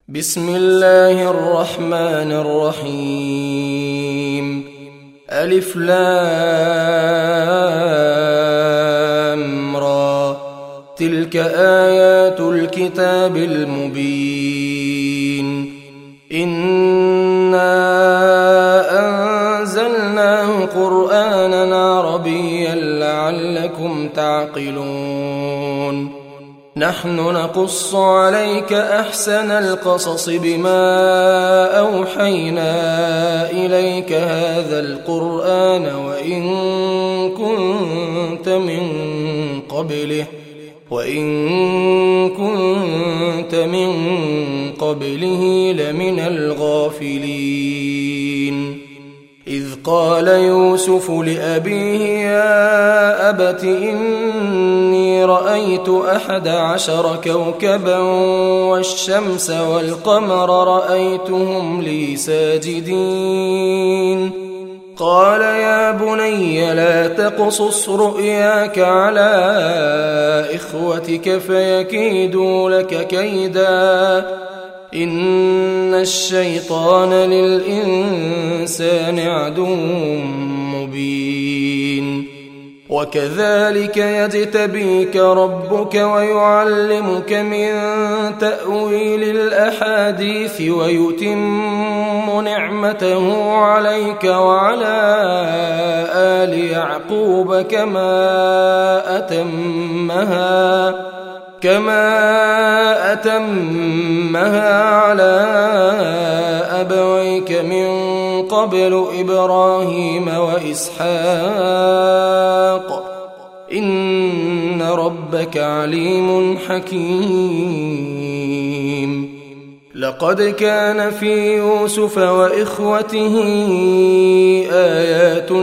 بسم الله الرحمن الرحيم. ألف لام را، تلك آيات الكتاب المبين. إنا أنزلناه قرآنا عربيا لعلكم تعقلون. نحن نقص عليك أحسن القصص بما أوحينا إليك هذا القرآن وإن كنت من قبله لمن الغافلين. إذ قال يوسف لأبيه يا أبت إني رأيت 11 كوكبا والشمس والقمر رأيتهم لي ساجدين. قال يا بني لا تقصص رؤياك على إخوتك فيكيدوا لك كيدا إن الشيطان للإنسان عدو مبين. وكذلك يجتبيك ربك ويعلمك من تأويل الأحاديث ويتم نعمته عليك وعلى آل يعقوب كما أتمها على أبويك من قبل إبراهيم وإسحاق إن ربك عليم حكيم. لقد كان في يوسف وإخوته آيات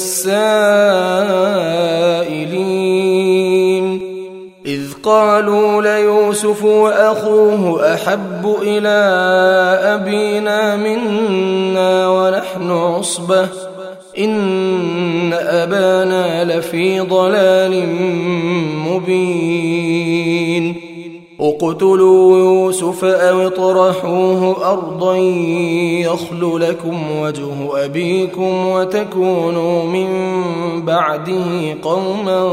للسائلين. إذ قالوا ليوسف وأخوه أحب إلى أبينا منا ونحن عصبة إن أبانا لفي ضلال مبين. اقتلوا يوسف أو اطرحوه أرضا يخل لكم وجه أبيكم وتكونوا من بعده قوما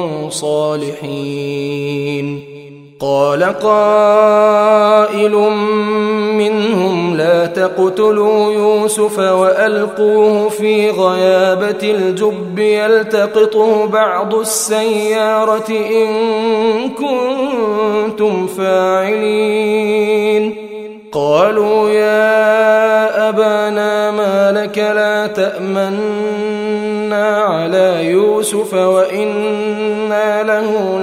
صالحين. قال قائل منهم لا تقتلوا يوسف وألقوه في غيابة الجب يلتقطه بعض السيارة إن كنتم فاعلين. قالوا يا أبانا ما لك لا تأمنا على يوسف وإنا له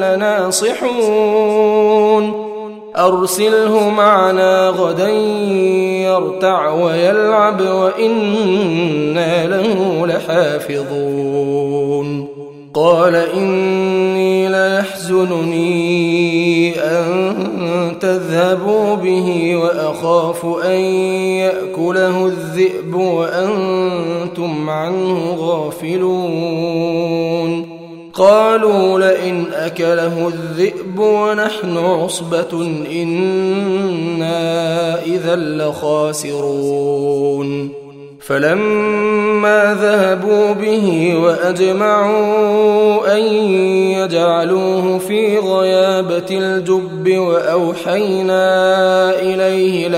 لناصحون. أرسله معنا غدا يرتع ويلعب وإنا له لحافظون. قال إني ليحزنني أن تذهبوا به وأخاف أن يأكله الذئب وأنتم عنه غافلون. قالوا لئن أكله الذئب ونحن عصبة إنا إذا لخاسرون. فلما ذهبوا به وأجمعوا أن يجعلوه في غيابة الجب وأوحينا إليه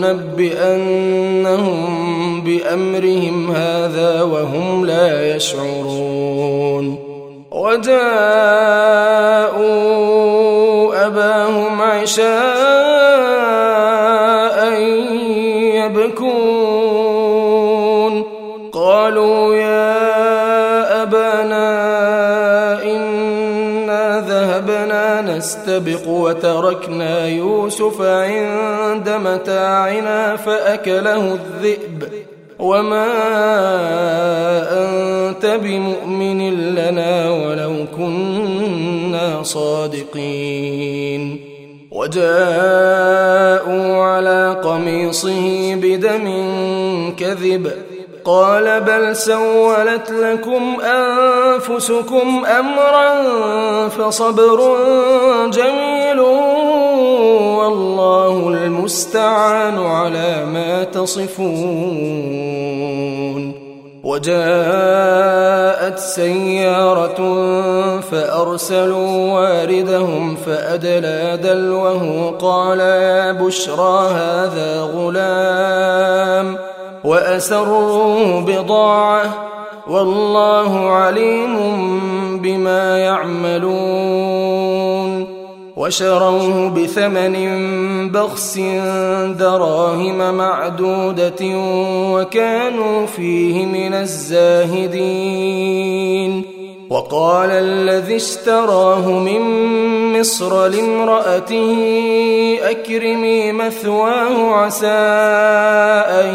لتنبئنهم بأمرهم هذا وهم لا يشعرون. وجاءوا أباهم عشاء يبكون. قالوا يا أبانا إنا ذهبنا نستبق وتركنا يوسف عند متاعنا فأكله الذئب وما أنت بمؤمن لنا ولو كنا صادقين. وجاءوا على قميصه بدم كذب قال بل سولت لكم أنفسكم أمرا فصبر جميل والله المستعان على ما تصفون. وجاءت سيارة فأرسلوا واردهم فأدلى دلوه قال يا بشرى هذا غلام وأسروا بضاعة والله عليم بما يعملون. وشروه بثمن بخس دراهم معدودة وكانوا فيه من الزاهدين. وقال الذي اشتراه من مصر لامرأته أكرمي مثواه عسى أن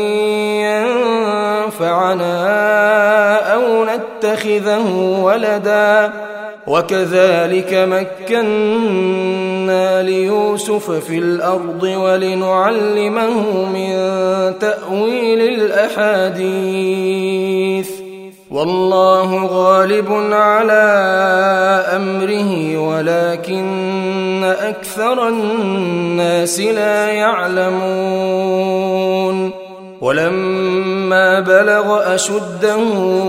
ينفعنا أو نتخذه ولدا وكذلك مكنا ليوسف في الأرض ولنعلمه من تأويل الأحاديث والله غالب على أمره ولكن أكثر الناس لا يعلمون. ولما بلغ أشده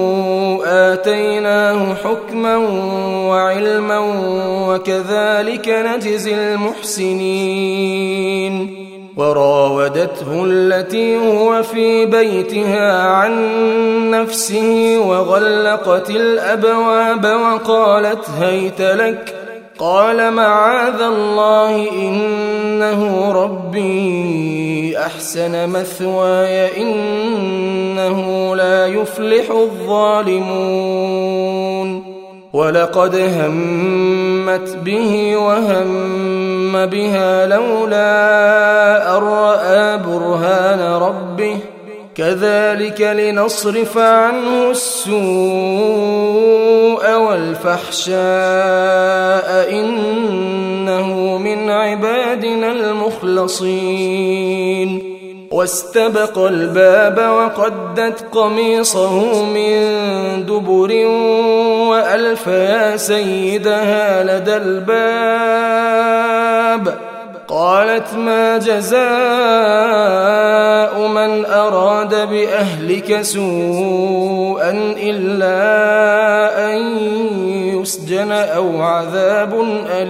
آتيناه حكما وعلما وكذلك نجزي المحسنين. وراودته التي هو في بيتها عن نفسه وغلقت الأبواب وقالت هيت لك قال معاذ الله إنه ربي أحسن مثواي إنه لا يفلح الظالمون. ولقد همت به وهم بها لولا أن رأى برهان ربه كذلك لنصرف عنه السوء والفحشاء إنه من عبادنا المخلصين. واستبق الباب وقدت قميصه من دبر وألف يا سيدها لدى الباب قالت ما جزاء من أراد بأهلك سوءا إلا أن يسجن أو عذاب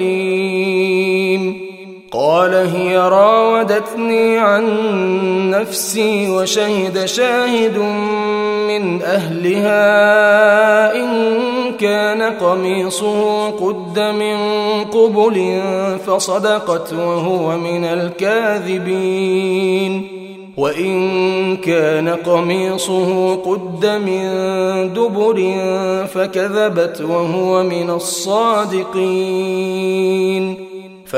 أليم. قال هي راودتني عن نفسي وشهد شاهد من أهلها إن كان قميصه قد من قبل فصدقت وهو من الكاذبين وإن كان قميصه قد من دبر فكذبت وهو من الصادقين.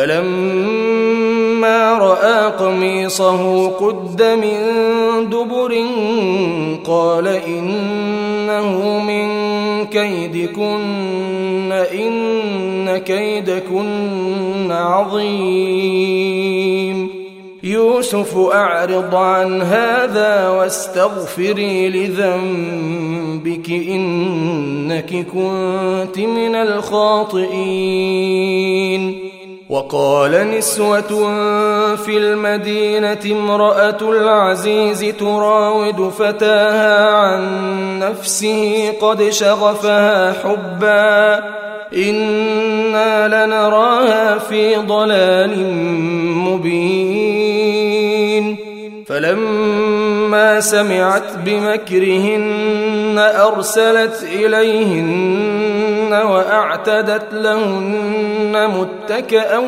فلما رأى قميصه قد من دبر قال إنه من كيدكن إن كيدكن عظيم. يوسف أعرض عن هذا واستغفري لذنبك إنك كنت من الخاطئين. وقال نسوة في المدينة امرأة العزيز تراود فتاها عن نفسه قد شغفها حبا إنا لنراها في ضلال مبين. فلما سمعت بمكرهن أرسلت إليهن وأعتدت لهن متكئا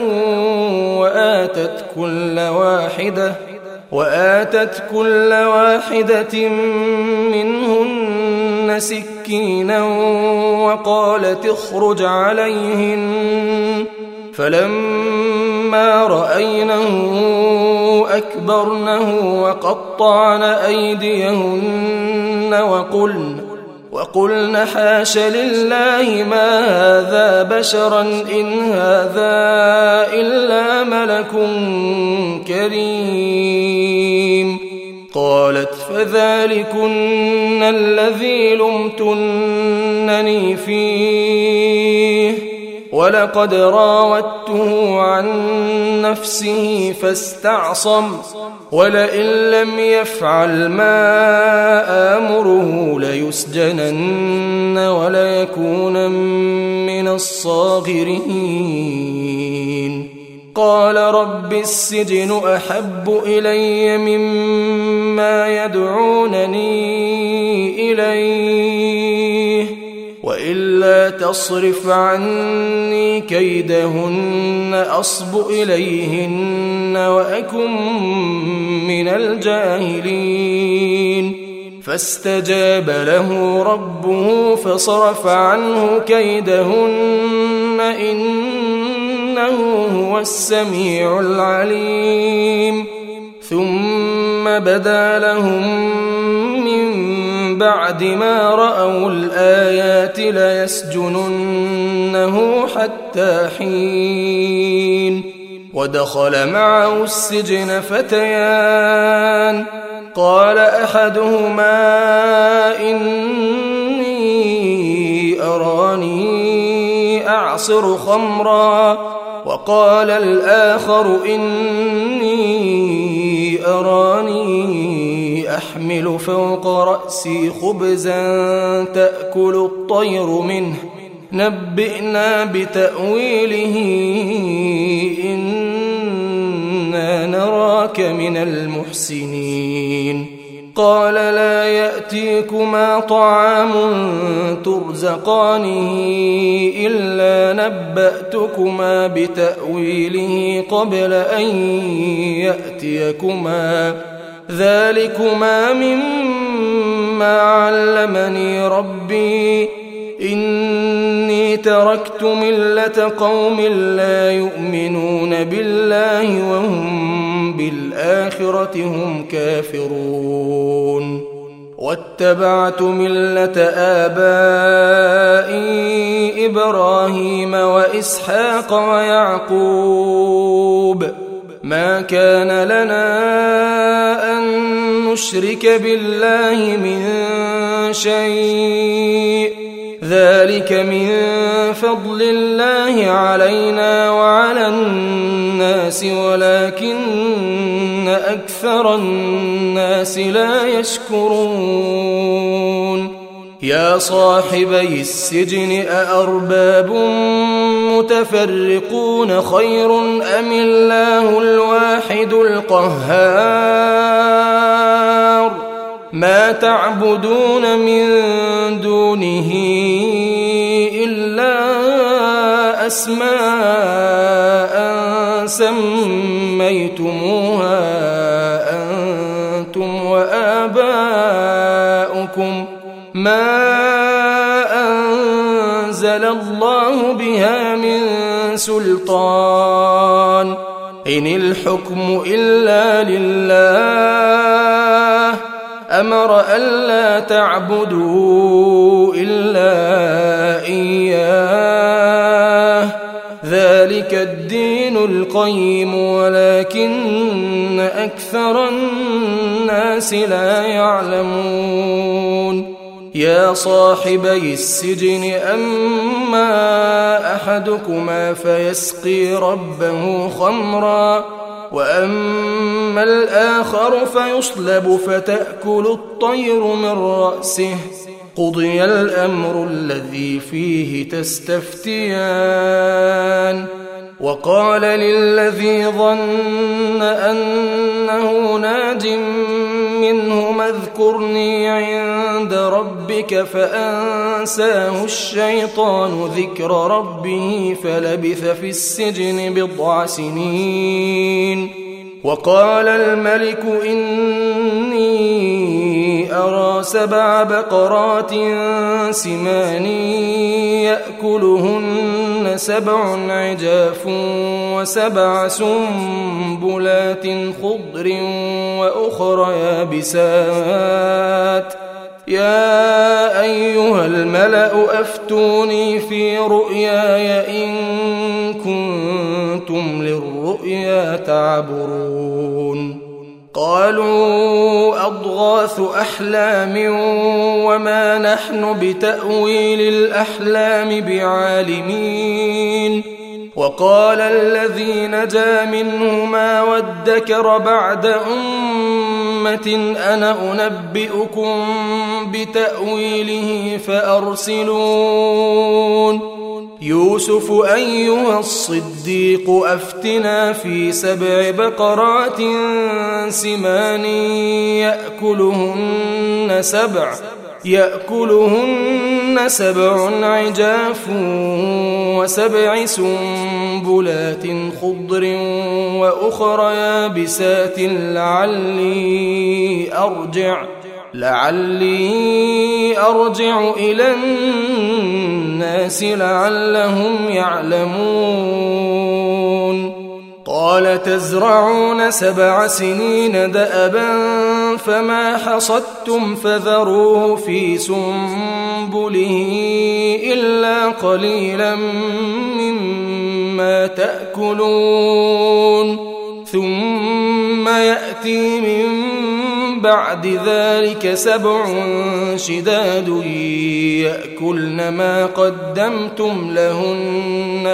وآتت كل واحدة منهن سكينا وقالت اخرج عليهن. فلما رأينه أكبرنه وقطعن أيديهن وقلن حاش لله ما هذا بشرا إن هذا إلا ملك كريم. قالت فذلكن الذي لمتنني فيه ولقد راودته عن نفسه فاستعصم ولئن لم يفعل ما آمره ليسجنن وليكونن من الصاغرين قال رب السجن أحب إلي مما يدعونني إليه وإلا تصرف عني كيدهن أصب إليهن وأكن من الجاهلين فاستجاب له ربه فصرف عنه كيدهن إنه هو السميع العليم ثم بدا لهم من بعد ما رأوا الآيات ليسجننه حتى حين ودخل معه السجن فتيان قال أحدهما إني أراني أعصر خمرا وقال الآخر إني أراني أحمل فوق رأسي خبزا تأكل الطير منه نبئنا بتأويله إنا نراك من المحسنين قال لا يأتيكما طعام ترزقانه إلا نبأتكما بتأويله قبل أن يأتيكما ذلكما مما علمني ربي إني تركت ملة قوم لا يؤمنون بالله وهم بالآخرة هم كافرون واتبعت ملة آبائي إبراهيم وإسحاق ويعقوب ما كان لنا أن نشرك بالله من شيء ذلك من فضل الله علينا وعلى الناس ولكن أكثر الناس لا يشكرون يا صاحبي السجن أأرباب متفرقون خير أم الله الواحد القهار ما تعبدون من دونه إلا أسماء سميتموها أنتم وآباؤكم ما أنزل الله بها من سلطان إن الحكم إلا لله أمر ألا تعبدوا إلا إياه ذلك الدين القيم ولكن أكثر الناس لا يعلمون يا صاحبي السجن أما أحدكما فيسقي ربه خمرا وأما الآخر فيصلب فتأكل الطير من رأسه قضي الأمر الذي فيه تستفتيان وقال للذي ظن أنه ناج منهما اذكرني عند ربك فأنساه الشيطان ذكر ربه فلبث في السجن بضع سنين وقال الملك إني أرى 7 بقرات سمان يأكلهن 7 عجاف و7 سنبلات خضر وأخر يابسات يا أيها الملأ أفتوني في رؤياي إن كنتم للرؤيا تعبرون قالوا أضغاث أضغاث أحلام وما نحن بتأويل الأحلام بعالمين وقال الذي نجا منهما وادكر بعد أمة أنا أنبئكم بتأويله فأرسلون يوسف أيها الصديق أفتنا في 7 بقرات سمان يأكلهن 7 عجاف و7 سنبلات خضر وأخرى يابسات لعلي أرجع إلى الناس لعلهم يعلمون قال تزرعون 7 سنين دأبا فما حصدتم فذروه في سنبله إلا قليلا مما تأكلون ثم يأتي من بعد ذلك 7 شداد يأكلن ما قدمتم لهن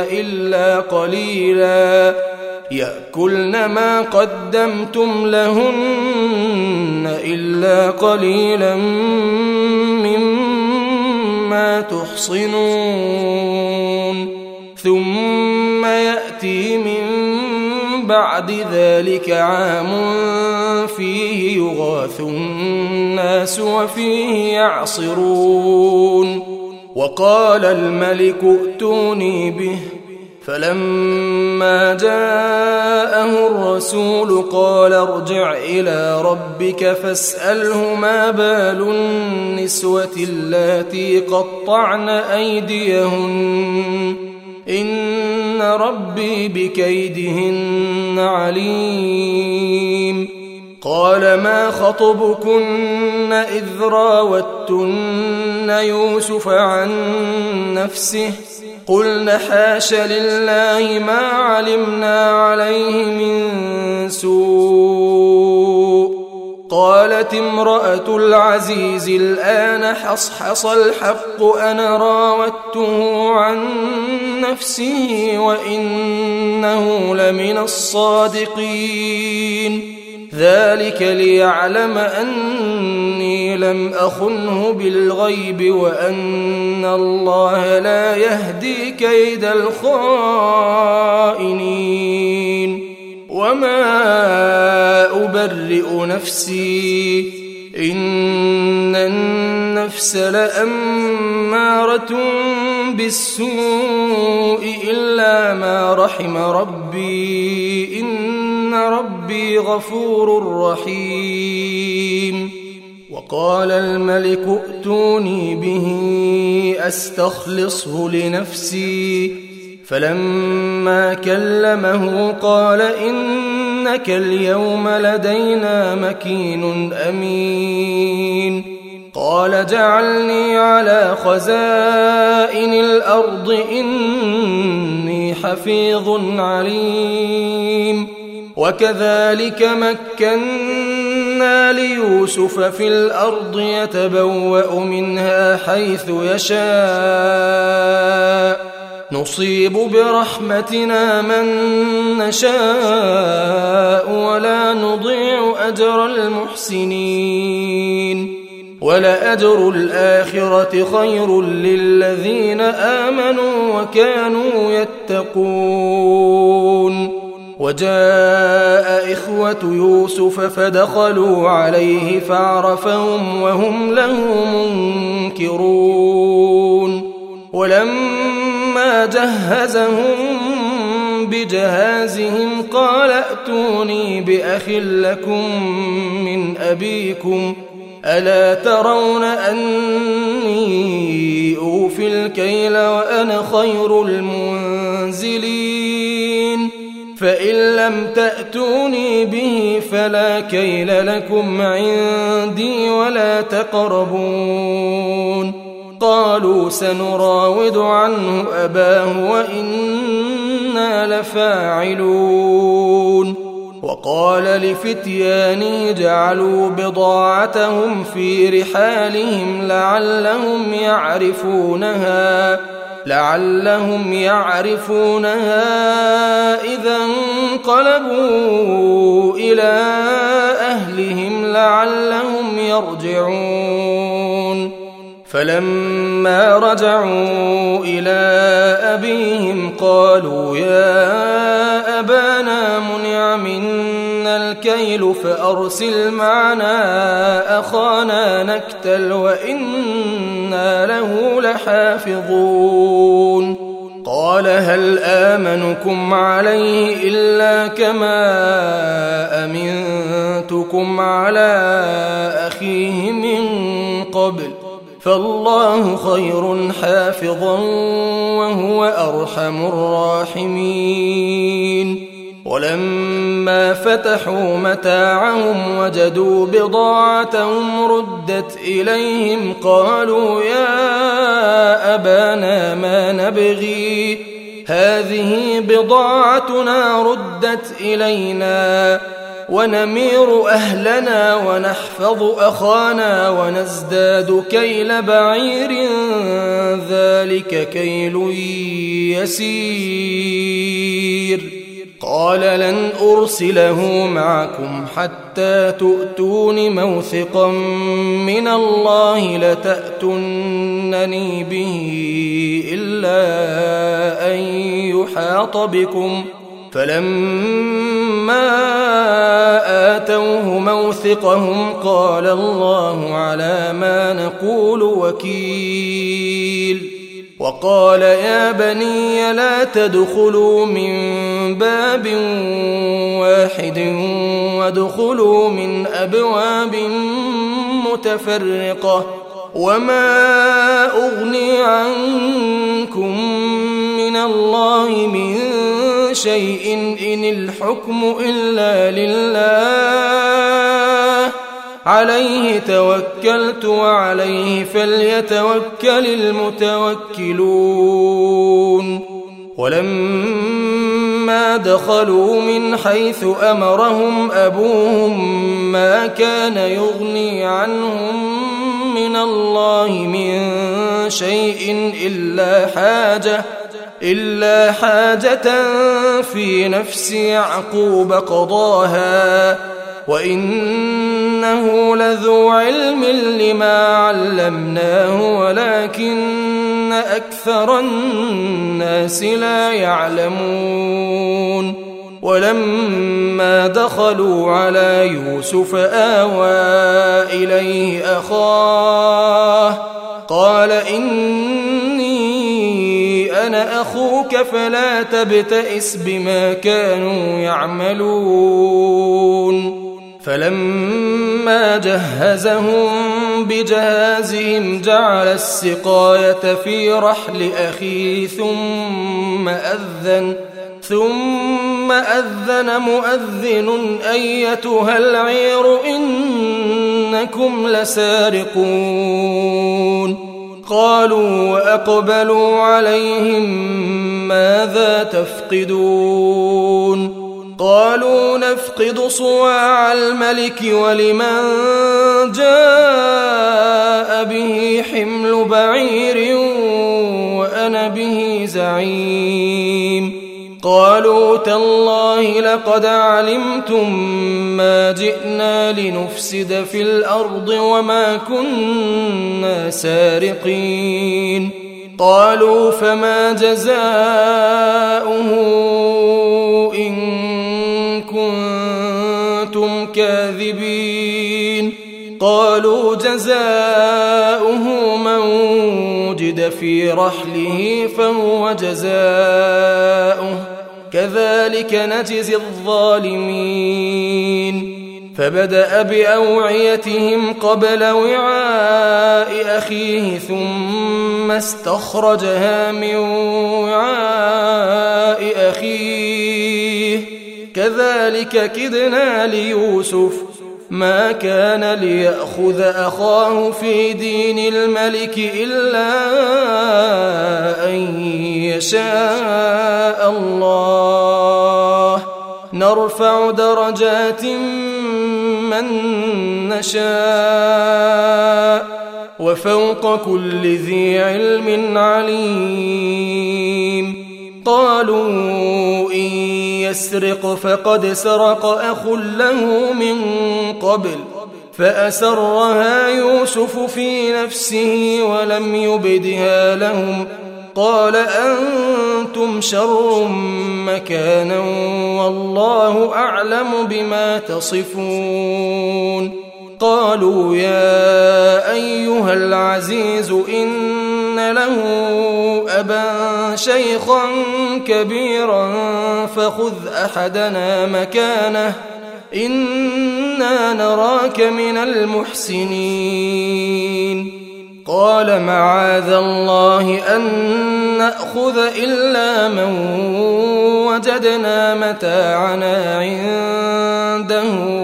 إلا قليلا مما تحصنون ثم يأتي من بعد ذلك عام فيه يغاث الناس وفيه يعصرون وقال الملك ائتوني به فلما جاءه الرسول قال ارجع إلى ربك فاسأله ما بال النسوة اللاتي قطعن أيديهن إن ربي بكيدهن عليم قال ما خطبكن إذ راوتن يوسف عن نفسه قلنا حاش لله ما علمنا عليه من سوء قالت امرأة العزيز الآن حصحص الحق أنا راودته عن نفسه وإنه لمن الصادقين ذلك ليعلم أني لم أخنه بالغيب وأن الله لا يهدي كيد الخائنين وما أبرئ نفسي إن النفس لأمارة بالسوء إلا ما رحم ربي إن ربي غفور رحيم وقال الملك ائتوني به أستخلصه لنفسي فلما كلمه قال إنك اليوم لدينا مكين أمين قال جعلني على خزائن الأرض إني حفيظ عليم وكذلك مكنا ليوسف في الأرض يتبوأ منها حيث يشاء نصيب برحمتنا من نشاء ولا نضيع أجر المحسنين ولأجر الآخرة خير للذين آمنوا وكانوا يتقون وجاء إخوة يوسف فدخلوا عليه فعرفهم وهم له منكرون ولما جهزهم بجهازهم قال ائتوني بأخ لكم من أبيكم ألا ترون أني أوفي الكيل وأنا خير المنزلين فإن لم تأتوني به فلا كيل لكم عندي ولا تقربون قالوا سنراود عنه أباه وإنا لفاعلون وقال لفتيانه جعلوا بضاعتهم في رحالهم لعلهم يعرفونها إذا انقلبوا إلى أهلهم لعلهم يرجعون. فلما رجعوا إلى أبيهم قالوا يا أبانا منع منا الكيل فأرسل معنا أخانا نكتل وإنا له لحافظون. قال هل آمنكم عليه إلا كما أمنتكم على أخيه من قبل فالله خير حافظا وهو أرحم الراحمين. ولما فتحوا متاعهم وجدوا بضاعتهم ردت إليهم قالوا يا أبانا ما نبغي هذه بضاعتنا ردت إلينا ونمير أهلنا ونحفظ أخانا ونزداد كيل بعير ذلك كيل يسير. قال لن أرسله معكم حتى تؤتون موثقا من الله لتأتونني به إلا أن يحاط بكم. فلما آتوه موثقهم قال الله على ما نقول وكيل. وقال يا بني لا تدخلوا من باب واحد وادخلوا من أبواب متفرقة وما أغني عنكم من الله من شيء إن الحكم إلا لله عليه توكلت وعليه فليتوكل المتوكلون. ولما دخلوا من حيث أمرهم أبوهم ما كان يغني عنهم من الله من شيء إلا حاجة في نفس يعقوب قضاها وإنه لذو علم لما علمناه ولكن أكثر الناس لا يعلمون. ولما دخلوا على يوسف آوى إليه أخاه قال إني أنا أخوك فلا تبتئس بما كانوا يعملون. فلما جهزهم بجهازهم جعل السقاية في رحل أخيه ثم أذن مؤذن أيتها العير إنكم لسارقون. قالوا وأقبلوا عليهم ماذا تفقدون؟ قالوا نفقد صواع الملك ولمن جاء به حمل بعير وأنا به زعيم. قالوا تالله لقد علمتم ما جئنا لنفسد في الأرض وما كنا سارقين. قالوا فما جزاؤه إن كنتم كاذبين؟ قالوا جزاؤه من وجد في رحله فهو جزاؤه كذلك نجزي الظالمين. فبدأ بأوعيتهم قبل وعاء أخيه ثم استخرجها من وعاء أخيه كذلك كدنا ليوسف ما كان ليأخذ أخاه في دين الملك إلا أن يشاء الله نرفع درجات من نشاء وفوق كل ذي علم عليم قالوا إن يسرق فقد سرق أخ له من قبل فأسرها يوسف في نفسه ولم يبدها لهم قال أنتم شر مكانا والله أعلم بما تصفون قالوا يا أيها العزيز إن له أبا شيخا كبيرا فخذ أحدنا مكانه إنا نراك من المحسنين قال معاذ الله أن نأخذ إلا من وجدنا متاعنا عنده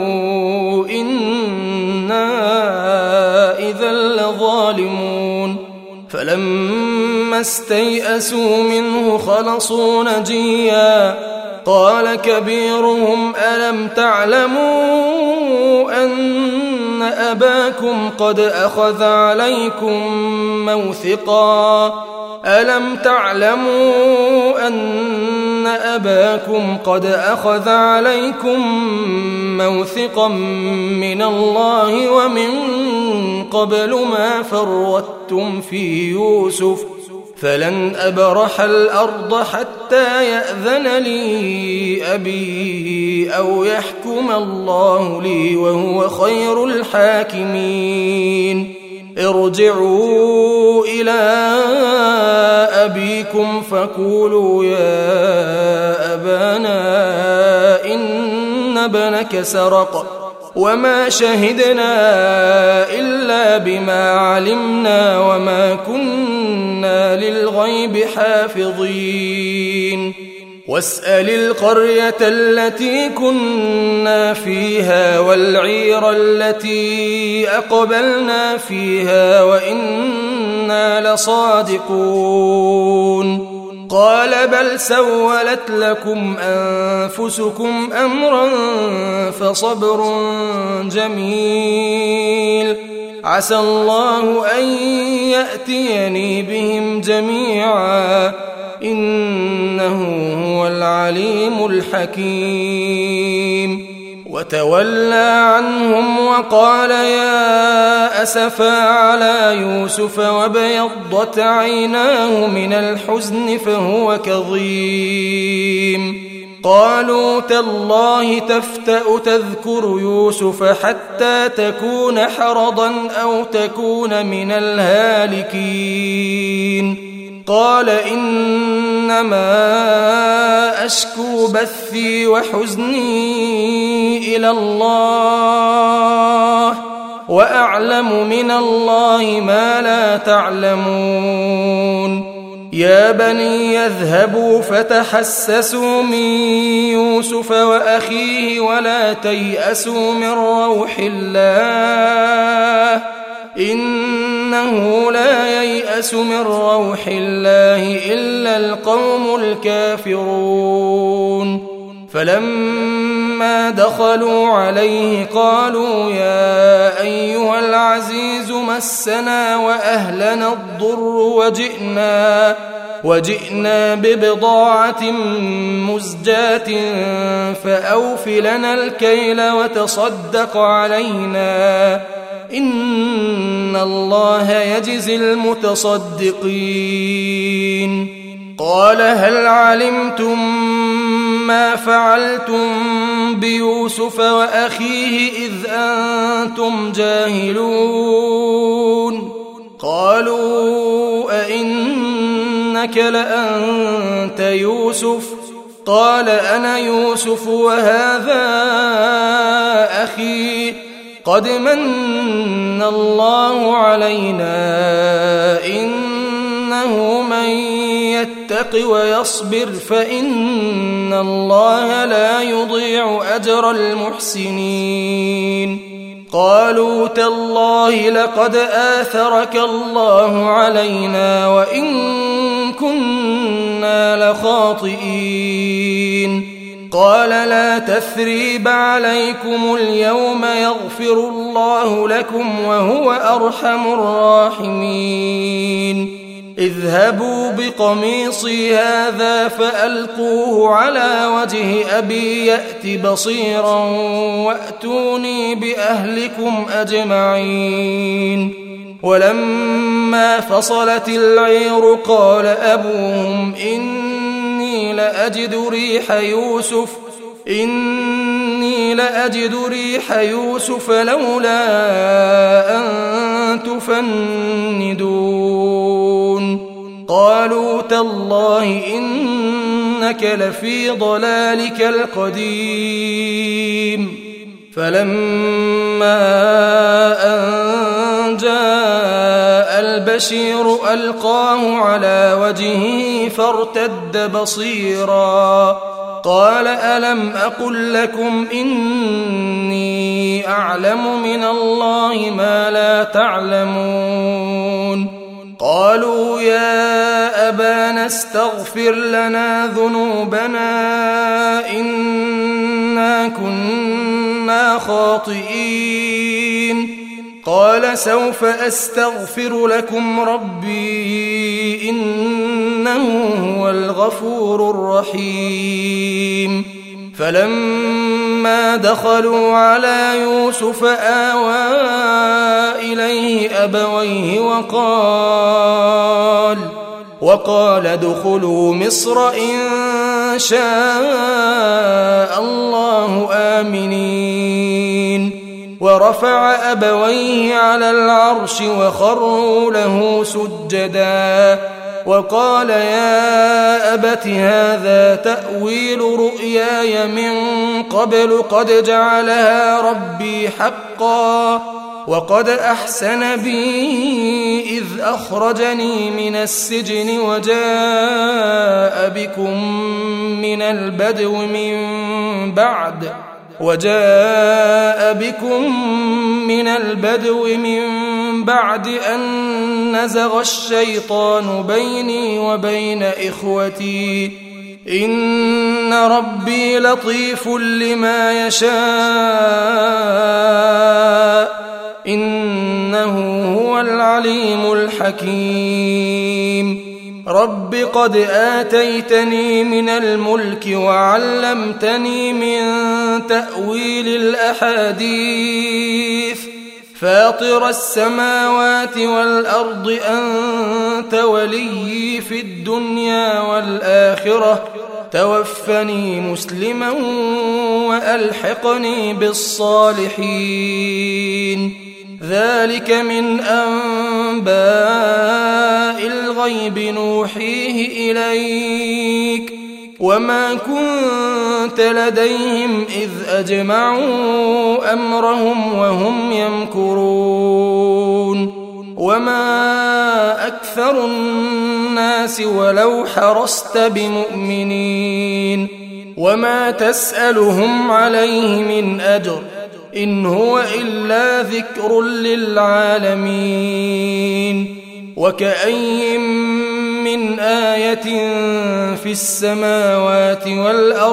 إنا إذا لظالمون فلما استيئسوا منه خلصوا نجيا قال كبيرهم ألم تعلموا أن أباكم قد أخذ عليكم موثقا من الله ومن قبل ما فرطتم في يوسف فلن أبرح الأرض حتى يأذن لي أبي أو يحكم الله لي وهو خير الحاكمين ارجعوا إلى أبيكم فقولوا يا أبانا إن ابنك سرق وما شهدنا إلا بما علمنا وما كنا للغيب حافظين واسأل القرية التي كنا فيها والعير التي أقبلنا فيها وإنا لصادقون قال بل سولت لكم أنفسكم أمرا فصبر جميل عسى الله أن يأتيني بهم جميعا إنه هو العليم الحكيم وتولى عنهم وقال يا أسفا على يوسف وابيضت عيناه من الحزن فهو كظيم قالوا تالله تفتأ تذكر يوسف حتى تكون حرضا أو تكون من الهالكين قال إنما أشكو بثي وحزني إلى الله وأعلم من الله ما لا تعلمون يا بني يذهبوا فتحسسوا من يوسف وأخيه ولا تيأسوا من روح الله إنه لا ييأس من روح الله إلا القوم الكافرون فلما دخلوا عليه قالوا يا أيها العزيز مسنا وأهلنا الضر وجئنا ببضاعة مزجاة فأوف لنا الكيل وتصدق علينا إن الله يجزي المتصدقين قال هل علمتم ما فعلتم بيوسف وأخيه إذ أنتم جاهلون قالوا أئنك لأنت يوسف قال أنا يوسف وهذا أخي قد من الله علينا إنه من يتق ويصبر فإن الله لا يضيع أجر المحسنين قالوا تالله لقد آثرك الله علينا وإن كنا لخاطئين قال لا تثريب عليكم اليوم يغفر الله لكم وهو أرحم الراحمين اذهبوا بقميصي هذا فألقوه على وجه أبي يأت بصيرا وأتوني بأهلكم أجمعين ولما فصلت العير قال أبوهم إني لأجد ريح يوسف لولا أن تفندون قالوا تالله إنك لفي ضلالك القديم فلما أن جاء البشير ألقاه على وجهه فارتد بصيرا قال ألم أقل لكم إني أعلم من الله ما لا تعلمون قالوا يا أبانا استغفر لنا ذنوبنا إنا كنا خاطئين قال سوف أستغفر لكم ربي إنه هو الغفور الرحيم فلما دخلوا على يوسف آوى إليه أبويه وقال ادخلوا مصر إن شاء الله آمنين ورفع أبويه على العرش وخروا له سجدا وقال يا أبت هذا تأويل رؤياي من قبل قد جعلها ربي حقا وقد أحسن بي إذ أخرجني من السجن وجاء بكم من البدو من بعد أن نزغ الشيطان بيني وبين إخوتي إن ربي لطيف لما يشاء إنه هو العليم الحكيم رب قد آتيتني من الملك وعلمتني من تأويل الأحاديث فاطر السماوات والأرض أنت وليي في الدنيا والآخرة توفني مسلما وألحقني بالصالحين ذلك من أنباء الغيب نوحيه إليك وما كنت لديهم إذ أجمعوا أمرهم وهم يمكرون وما أكثر الناس ولو حرصت بمؤمنين وما تسألهم عليه من أجر إن هو إلا ذكر للعالمين وكأي من آية في السماوات والأرض